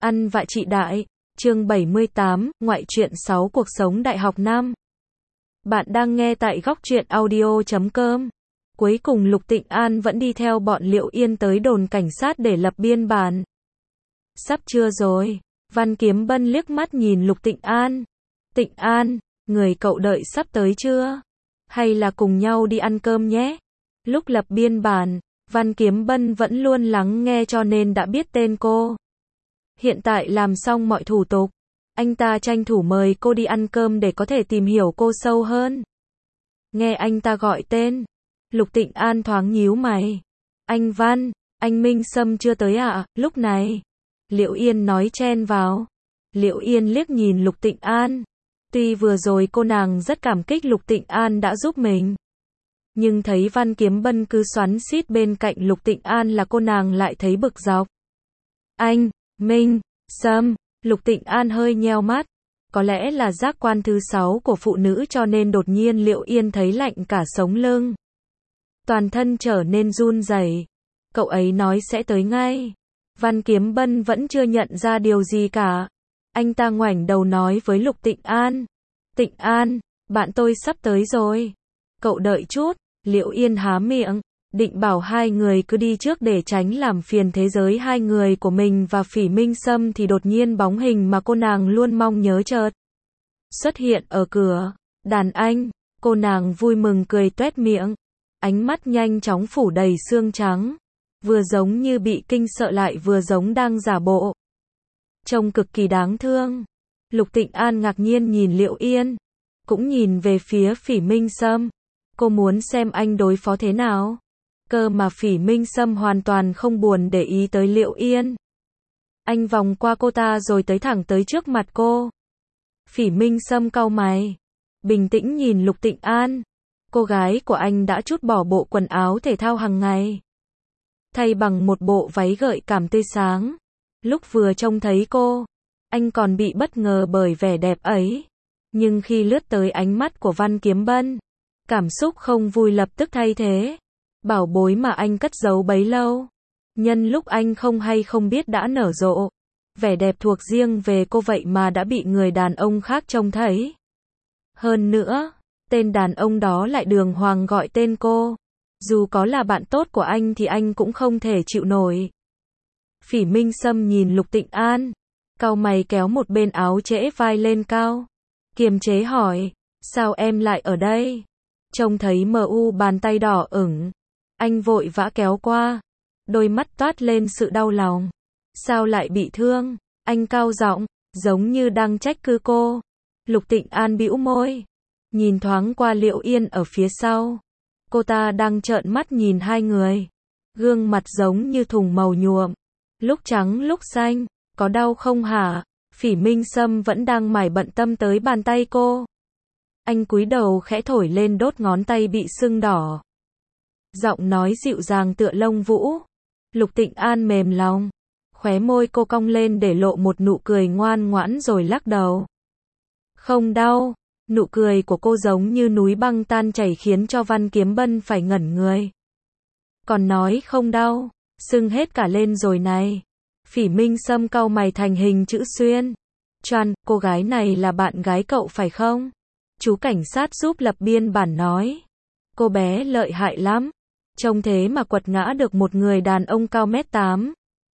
Ăn vạ chị đại, chương 78, ngoại truyện 6 cuộc sống đại học năm. Bạn đang nghe tại góc truyện audio.com. Cuối cùng Lục Tịnh An vẫn đi theo bọn Liệu Yên tới đồn cảnh sát để lập biên bản. Sắp trưa rồi, Văn Kiếm Bân liếc mắt nhìn Lục Tịnh An. Tịnh An, người cậu đợi sắp tới chưa? Hay là cùng nhau đi ăn cơm nhé? Lúc lập biên bản, Văn Kiếm Bân vẫn luôn lắng nghe cho nên đã biết tên cô. Hiện tại làm xong mọi thủ tục, anh ta tranh thủ mời cô đi ăn cơm để có thể tìm hiểu cô sâu hơn. Nghe anh ta gọi tên, Lục Tịnh An thoáng nhíu mày. Anh Văn, anh Minh Sâm chưa tới à? Lúc này, Liệu Yên nói chen vào. Liệu Yên liếc nhìn Lục Tịnh An. Tuy vừa rồi cô nàng rất cảm kích Lục Tịnh An đã giúp mình, nhưng thấy Văn Kiếm Bân cứ xoắn xít bên cạnh Lục Tịnh An là cô nàng lại thấy bực dọc. Anh, Minh, Sâm, Lục Tịnh An hơi nheo mắt. Có lẽ là giác quan thứ 6 của phụ nữ cho nên đột nhiên Liệu Yên thấy lạnh cả sống lưng. Toàn thân trở nên run rẩy. Cậu ấy nói sẽ tới ngay. Văn Kiếm Bân vẫn chưa nhận ra điều gì cả. Anh ta ngoảnh đầu nói với Lục Tịnh An. Tịnh An, bạn tôi sắp tới rồi. Cậu đợi chút. Liệu Yên há miệng, định bảo hai người cứ đi trước để tránh làm phiền thế giới hai người của mình và Phỉ Minh Sâm thì đột nhiên bóng hình mà cô nàng luôn mong nhớ chợt xuất hiện ở cửa. Đàn anh, cô nàng vui mừng cười toét miệng. Ánh mắt nhanh chóng phủ đầy xương trắng. Vừa giống như bị kinh sợ lại vừa giống đang giả bộ. Trông cực kỳ đáng thương. Lục Tịnh An ngạc nhiên nhìn Liệu Yên. Cũng nhìn về phía Phỉ Minh Sâm. Cô muốn xem anh đối phó thế nào. Cơ mà Phỉ Minh Sâm hoàn toàn không buồn để ý tới Liệu Yên. Anh vòng qua cô ta rồi tới thẳng tới trước mặt cô. Phỉ Minh Sâm cau mày. Bình tĩnh nhìn Lục Tịnh An. Cô gái của anh đã trút bỏ bộ quần áo thể thao hàng ngày, thay bằng một bộ váy gợi cảm tươi sáng. Lúc vừa trông thấy cô, anh còn bị bất ngờ bởi vẻ đẹp ấy. Nhưng khi lướt tới ánh mắt của Văn Kiếm Bân, cảm xúc không vui lập tức thay thế. Bảo bối mà anh cất giấu bấy lâu, nhân lúc anh không hay không biết đã nở rộ. Vẻ đẹp thuộc riêng về cô vậy mà đã bị người đàn ông khác trông thấy. Hơn nữa, tên đàn ông đó lại đường hoàng gọi tên cô. Dù có là bạn tốt của anh thì anh cũng không thể chịu nổi. Phỉ Minh Sâm nhìn Lục Tịnh An, cau mày kéo một bên áo trễ vai lên cao. Kiềm chế hỏi, sao em lại ở đây? Trông thấy MU bàn tay đỏ ửng, anh vội vã kéo qua. Đôi mắt toát lên sự đau lòng. Sao lại bị thương? Anh cau giọng, giống như đang trách cứ cô. Lục Tịnh An bĩu môi, nhìn thoáng qua Liệu Yên ở phía sau. Cô ta đang trợn mắt nhìn hai người. Gương mặt giống như thùng màu nhuộm, lúc trắng lúc xanh. Có đau không hả? Phỉ Minh Sâm vẫn đang mải bận tâm tới bàn tay cô. Anh cúi đầu khẽ thổi lên đốt ngón tay bị sưng đỏ. Giọng nói dịu dàng tựa lông vũ. Lục Tịnh An mềm lòng. Khóe môi cô cong lên để lộ một nụ cười ngoan ngoãn rồi lắc đầu. Không đau. Nụ cười của cô giống như núi băng tan chảy khiến cho Văn Kiếm Bân phải ngẩn người. Còn nói không đau, sưng hết cả lên rồi này. Phỉ Minh Sâm cau mày thành hình chữ xuyên. Choan, cô gái này là bạn gái cậu phải không? Chú cảnh sát giúp lập biên bản nói. Cô bé lợi hại lắm. Trông thế mà quật ngã được một người đàn ông cao 1m8.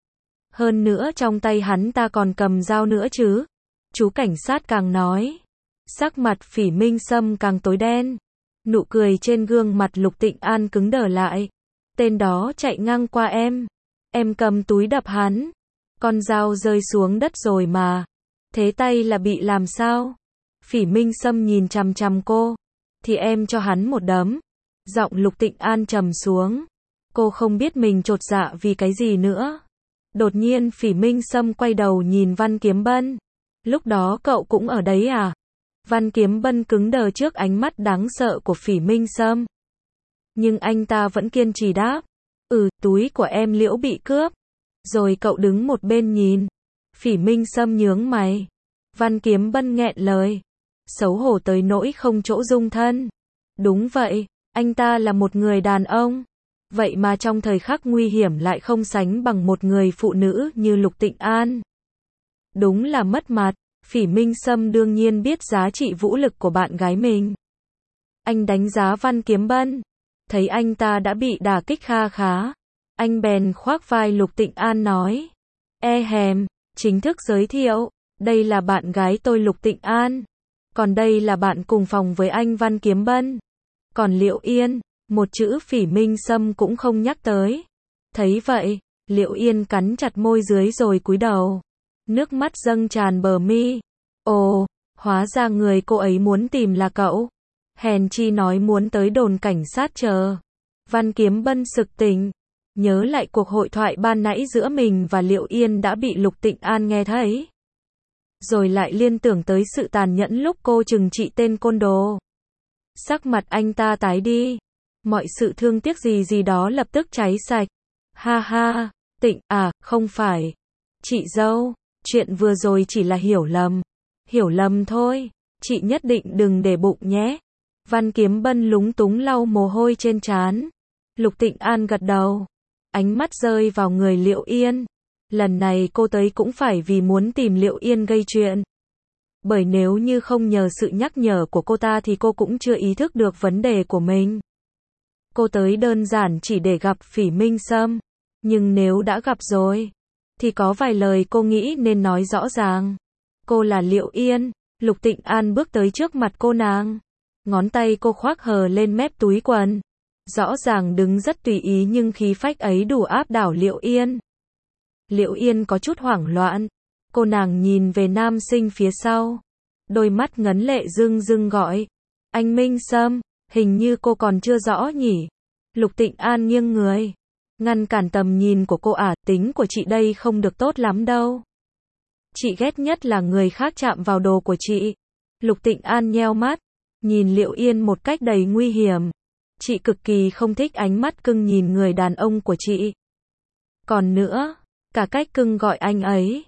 Hơn nữa trong tay hắn ta còn cầm dao nữa chứ. Chú cảnh sát càng nói. Sắc mặt Phỉ Minh Sâm càng tối đen. Nụ cười trên gương mặt Lục Tịnh An cứng đờ lại. Tên đó chạy ngang qua em. Em cầm túi đập hắn. Con dao rơi xuống đất rồi mà. Thế tay là bị làm sao? Phỉ Minh Sâm nhìn chằm chằm cô. Thì em cho hắn một đấm. Giọng Lục Tịnh An trầm xuống. Cô không biết mình chột dạ vì cái gì nữa. Đột nhiên Phỉ Minh Sâm quay đầu nhìn Văn Kiếm Bân. Lúc đó cậu cũng ở đấy à? Văn Kiếm Bân cứng đờ trước ánh mắt đáng sợ của Phỉ Minh Sâm. Nhưng anh ta vẫn kiên trì đáp. Túi của em Liễu bị cướp. Rồi cậu đứng một bên nhìn. Phỉ Minh Sâm nhướng mày. Văn Kiếm Bân nghẹn lời. Xấu hổ tới nỗi không chỗ dung thân. Đúng vậy, anh ta là một người đàn ông. Vậy mà trong thời khắc nguy hiểm lại không sánh bằng một người phụ nữ như Lục Tịnh An. Đúng là mất mặt. Phỉ Minh Sâm đương nhiên biết giá trị vũ lực của bạn gái mình. Anh đánh giá Văn Kiếm Bân. Thấy anh ta đã bị đả kích kha khá. Anh bèn khoác vai Lục Tịnh An nói. Chính thức giới thiệu. Đây là bạn gái tôi Lục Tịnh An. Còn đây là bạn cùng phòng với anh Văn Kiếm Bân. Còn Liệu Yên, một chữ Phỉ Minh Sâm cũng không nhắc tới. Thấy vậy, Liệu Yên cắn chặt môi dưới rồi cúi đầu. Nước mắt dâng tràn bờ mi. Ồ, hóa ra người cô ấy muốn tìm là cậu. Hèn chi nói muốn tới đồn cảnh sát chờ. Văn Kiếm Bân sực tỉnh. Nhớ lại cuộc hội thoại ban nãy giữa mình và Liệu Yên đã bị Lục Tịnh An nghe thấy. Rồi lại liên tưởng tới sự tàn nhẫn lúc cô trừng trị tên côn đồ. Sắc mặt anh ta tái đi. Mọi sự thương tiếc gì đó lập tức cháy sạch. Ha ha, Tịnh, không phải. Chị dâu, chuyện vừa rồi chỉ là hiểu lầm. Hiểu lầm thôi, chị nhất định đừng để bụng nhé. Văn Kiếm Bân lúng túng lau mồ hôi trên trán. Lục Tịnh An gật đầu. Ánh mắt rơi vào người Liệu Yên. Lần này cô tới cũng phải vì muốn tìm Liệu Yên gây chuyện. Bởi nếu như không nhờ sự nhắc nhở của cô ta thì cô cũng chưa ý thức được vấn đề của mình. Cô tới đơn giản chỉ để gặp Phỉ Minh Sâm. Nhưng nếu đã gặp rồi, thì có vài lời cô nghĩ nên nói rõ ràng. Cô là Liệu Yên. Lục Tịnh An bước tới trước mặt cô nàng. Ngón tay cô khoác hờ lên mép túi quần. Rõ ràng đứng rất tùy ý nhưng khí phách ấy đủ áp đảo Liệu Yên. Liệu Yên có chút hoảng loạn. Cô nàng nhìn về nam sinh phía sau. Đôi mắt ngấn lệ rưng rưng gọi. Anh Minh Sâm, hình như cô còn chưa rõ nhỉ. Lục Tịnh An nghiêng người. Ngăn cản tầm nhìn của cô tính của chị đây không được tốt lắm đâu. Chị ghét nhất là người khác chạm vào đồ của chị. Lục Tịnh An nheo mắt. Nhìn Liệu Yên một cách đầy nguy hiểm. Chị cực kỳ không thích ánh mắt cưng nhìn người đàn ông của chị. Còn nữa, cả cách cưng gọi anh ấy.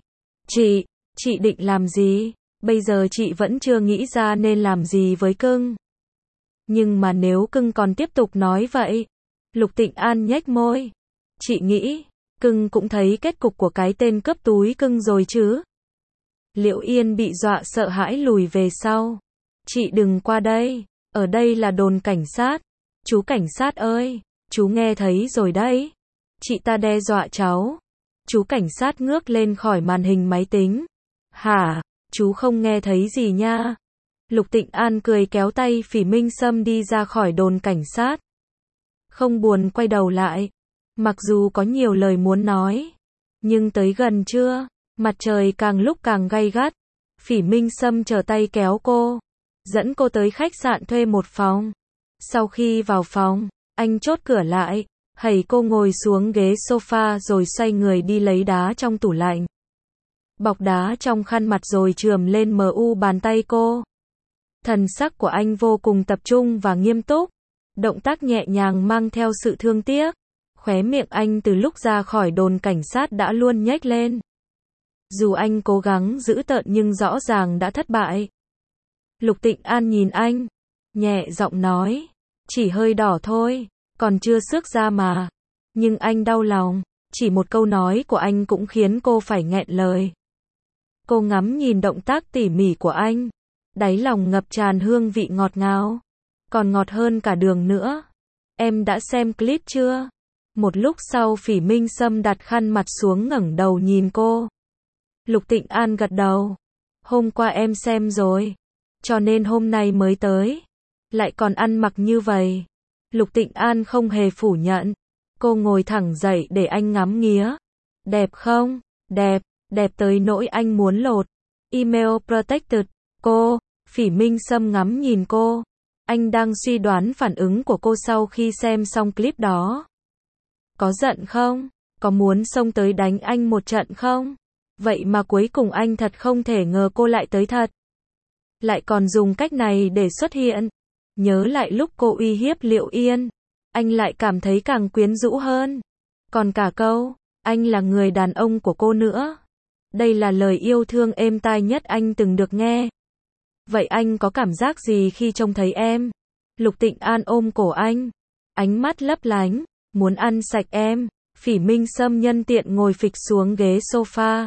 Chị định làm gì? Bây giờ chị vẫn chưa nghĩ ra nên làm gì với cưng. Nhưng mà nếu cưng còn tiếp tục nói vậy. Lục Tịnh An nhếch môi. Chị nghĩ, cưng cũng thấy kết cục của cái tên cướp túi cưng rồi chứ. Liệu Yên bị dọa sợ hãi lùi về sau. Chị đừng qua đây, ở đây là đồn cảnh sát. Chú cảnh sát ơi, chú nghe thấy rồi đấy. Chị ta đe dọa cháu. Chú cảnh sát ngước lên khỏi màn hình máy tính. Hả, chú không nghe thấy gì nha. Lục Tịnh An cười kéo tay Phỉ Minh Sâm đi ra khỏi đồn cảnh sát. Không buồn quay đầu lại. Mặc dù có nhiều lời muốn nói. Nhưng tới gần trưa, mặt trời càng lúc càng gay gắt. Phỉ Minh Sâm trở tay kéo cô. Dẫn cô tới khách sạn thuê một phòng. Sau khi vào phòng, anh chốt cửa lại. Hẩy cô ngồi xuống ghế sofa rồi xoay người đi lấy đá trong tủ lạnh. Bọc đá trong khăn mặt rồi chườm lên bàn tay cô. Thần sắc của anh vô cùng tập trung và nghiêm túc. Động tác nhẹ nhàng mang theo sự thương tiếc. Khóe miệng anh từ lúc ra khỏi đồn cảnh sát đã luôn nhếch lên. Dù anh cố gắng giữ tợn nhưng rõ ràng đã thất bại. Lục Tịnh An nhìn anh. Nhẹ giọng nói. Chỉ hơi đỏ thôi. Còn chưa xước ra mà. Nhưng anh đau lòng. Chỉ một câu nói của anh cũng khiến cô phải nghẹn lời. Cô ngắm nhìn động tác tỉ mỉ của anh. Đáy lòng ngập tràn hương vị ngọt ngào. Còn ngọt hơn cả đường nữa. Em đã xem clip chưa? Một lúc sau Phỉ Minh Sâm đặt khăn mặt xuống ngẩng đầu nhìn cô. Lục Tịnh An gật đầu. Hôm qua em xem rồi. Cho nên hôm nay mới tới. Lại còn ăn mặc như vậy. Lục Tịnh An không hề phủ nhận. Cô ngồi thẳng dậy để anh ngắm nghía. Đẹp không? Đẹp. Đẹp tới nỗi anh muốn lột. Email protected. Cô. Phỉ Minh Sâm ngắm nhìn cô. Anh đang suy đoán phản ứng của cô sau khi xem xong clip đó. Có giận không? Có muốn xông tới đánh anh một trận không? Vậy mà cuối cùng anh thật không thể ngờ cô lại tới thật. Lại còn dùng cách này để xuất hiện. Nhớ lại lúc cô uy hiếp Liệu Yên. Anh lại cảm thấy càng quyến rũ hơn. Còn cả câu, anh là người đàn ông của cô nữa. Đây là lời yêu thương êm tai nhất anh từng được nghe. Vậy anh có cảm giác gì khi trông thấy em? Lục Tịnh An ôm cổ anh. Ánh mắt lấp lánh. Muốn ăn sạch em. Phỉ Minh Sâm nhân tiện ngồi phịch xuống ghế sofa.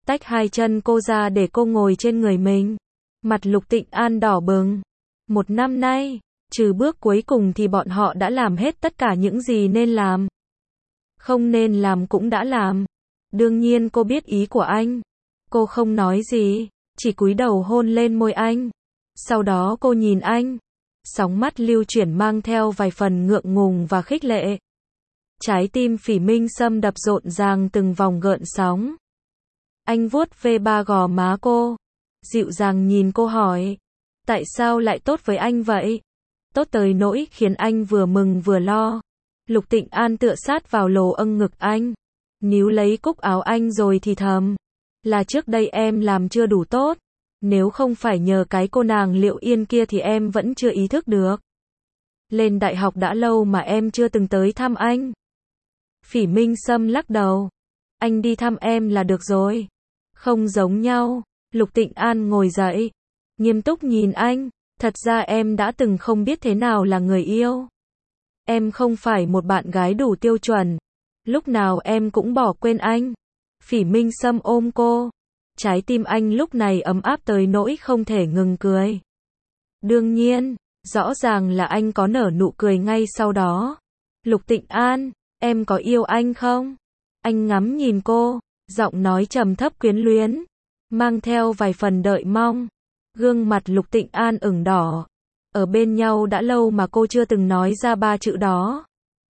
tách hai chân cô ra để cô ngồi trên người mình. Mặt Lục Tịnh An đỏ bừng. Một năm nay, trừ bước cuối cùng thì bọn họ đã làm hết tất cả những gì nên làm. Không nên làm cũng đã làm. Đương nhiên cô biết ý của anh. Cô không nói gì, chỉ cúi đầu hôn lên môi anh. Sau đó cô nhìn anh. Sóng mắt lưu chuyển mang theo vài phần ngượng ngùng và khích lệ. Trái tim Phỉ Minh Sâm đập rộn ràng từng vòng gợn sóng. Anh vuốt ve ba gò má cô. Dịu dàng nhìn cô hỏi. Tại sao lại tốt với anh vậy? Tốt tới nỗi khiến anh vừa mừng vừa lo. Lục Tịnh An tựa sát vào lồ âng ngực anh. Níu lấy cúc áo anh rồi thì thầm. Là trước đây em làm chưa đủ tốt. Nếu không phải nhờ cái cô nàng Liệu Yên kia thì em vẫn chưa ý thức được. Lên đại học đã lâu mà em chưa từng tới thăm anh. Phỉ Minh Sâm lắc đầu. Anh đi thăm em là được rồi. Không giống nhau. Lục Tịnh An ngồi dậy. Nghiêm túc nhìn anh. Thật ra em đã từng không biết thế nào là người yêu. Em không phải một bạn gái đủ tiêu chuẩn. Lúc nào em cũng bỏ quên anh. Phỉ Minh Sâm ôm cô. Trái tim anh lúc này ấm áp tới nỗi không thể ngừng cười. Đương nhiên, rõ ràng là anh có nở nụ cười ngay sau đó. Lục Tịnh An, em có yêu anh không? Anh ngắm nhìn cô, giọng nói trầm thấp quyến luyến, mang theo vài phần đợi mong. Gương mặt Lục Tịnh An ửng đỏ. Ở bên nhau đã lâu mà cô chưa từng nói ra ba chữ đó.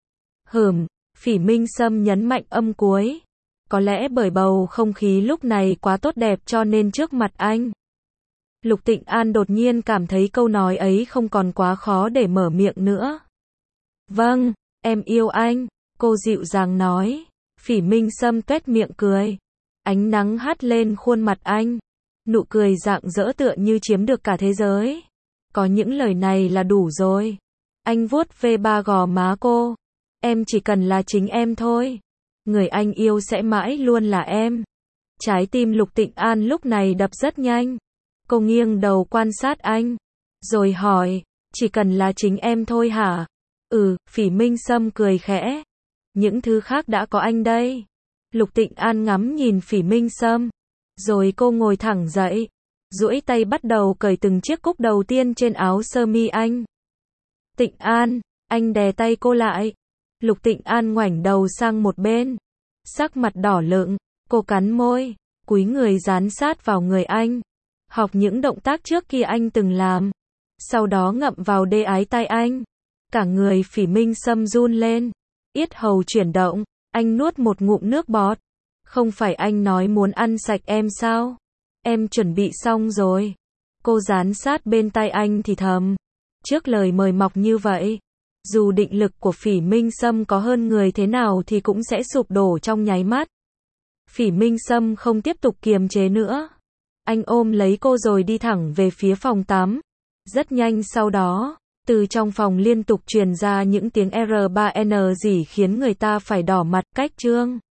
Phỉ Minh Sâm nhấn mạnh âm cuối. Có lẽ bởi bầu không khí lúc này quá tốt đẹp cho nên trước mặt anh. Lục Tịnh An đột nhiên cảm thấy câu nói ấy không còn quá khó để mở miệng nữa. Vâng, em yêu anh, cô dịu dàng nói. Phỉ Minh Sâm tuét miệng cười. Ánh nắng hắt lên khuôn mặt anh. Nụ cười rạng rỡ tựa như chiếm được cả thế giới. Có những lời này là đủ rồi. Anh vuốt ve ba gò má cô. Em chỉ cần là chính em thôi. Người anh yêu sẽ mãi luôn là em. Trái tim Lục Tịnh An lúc này đập rất nhanh. Cô nghiêng đầu quan sát anh. Rồi hỏi, chỉ cần là chính em thôi hả? Phỉ Minh Sâm cười khẽ. Những thứ khác đã có anh đây. Lục Tịnh An ngắm nhìn Phỉ Minh Sâm. Rồi cô ngồi thẳng dậy. Duỗi tay bắt đầu cởi từng chiếc cúc đầu tiên trên áo sơ mi anh. Tịnh An, anh đè tay cô lại. Lục Tịnh An ngoảnh đầu sang một bên. Sắc mặt đỏ lựng, cô cắn môi, cúi người dán sát vào người anh. Học những động tác trước kia anh từng làm. Sau đó ngậm vào đê ái tai anh. Cả người Phỉ Minh Sâm run lên. Yết hầu chuyển động, anh nuốt một ngụm nước bọt. Không phải anh nói muốn ăn sạch em sao? Em chuẩn bị xong rồi. Cô dán sát bên tai anh thì thầm. Trước lời mời mọc như vậy, dù định lực của Phỉ Minh Sâm có hơn người thế nào thì cũng sẽ sụp đổ trong nháy mắt. Phỉ Minh Sâm không tiếp tục kiềm chế nữa. Anh ôm lấy cô rồi đi thẳng về phía phòng tắm. Rất nhanh sau đó, từ trong phòng liên tục truyền ra những tiếng R3N gì khiến người ta phải đỏ mặt. Cách chương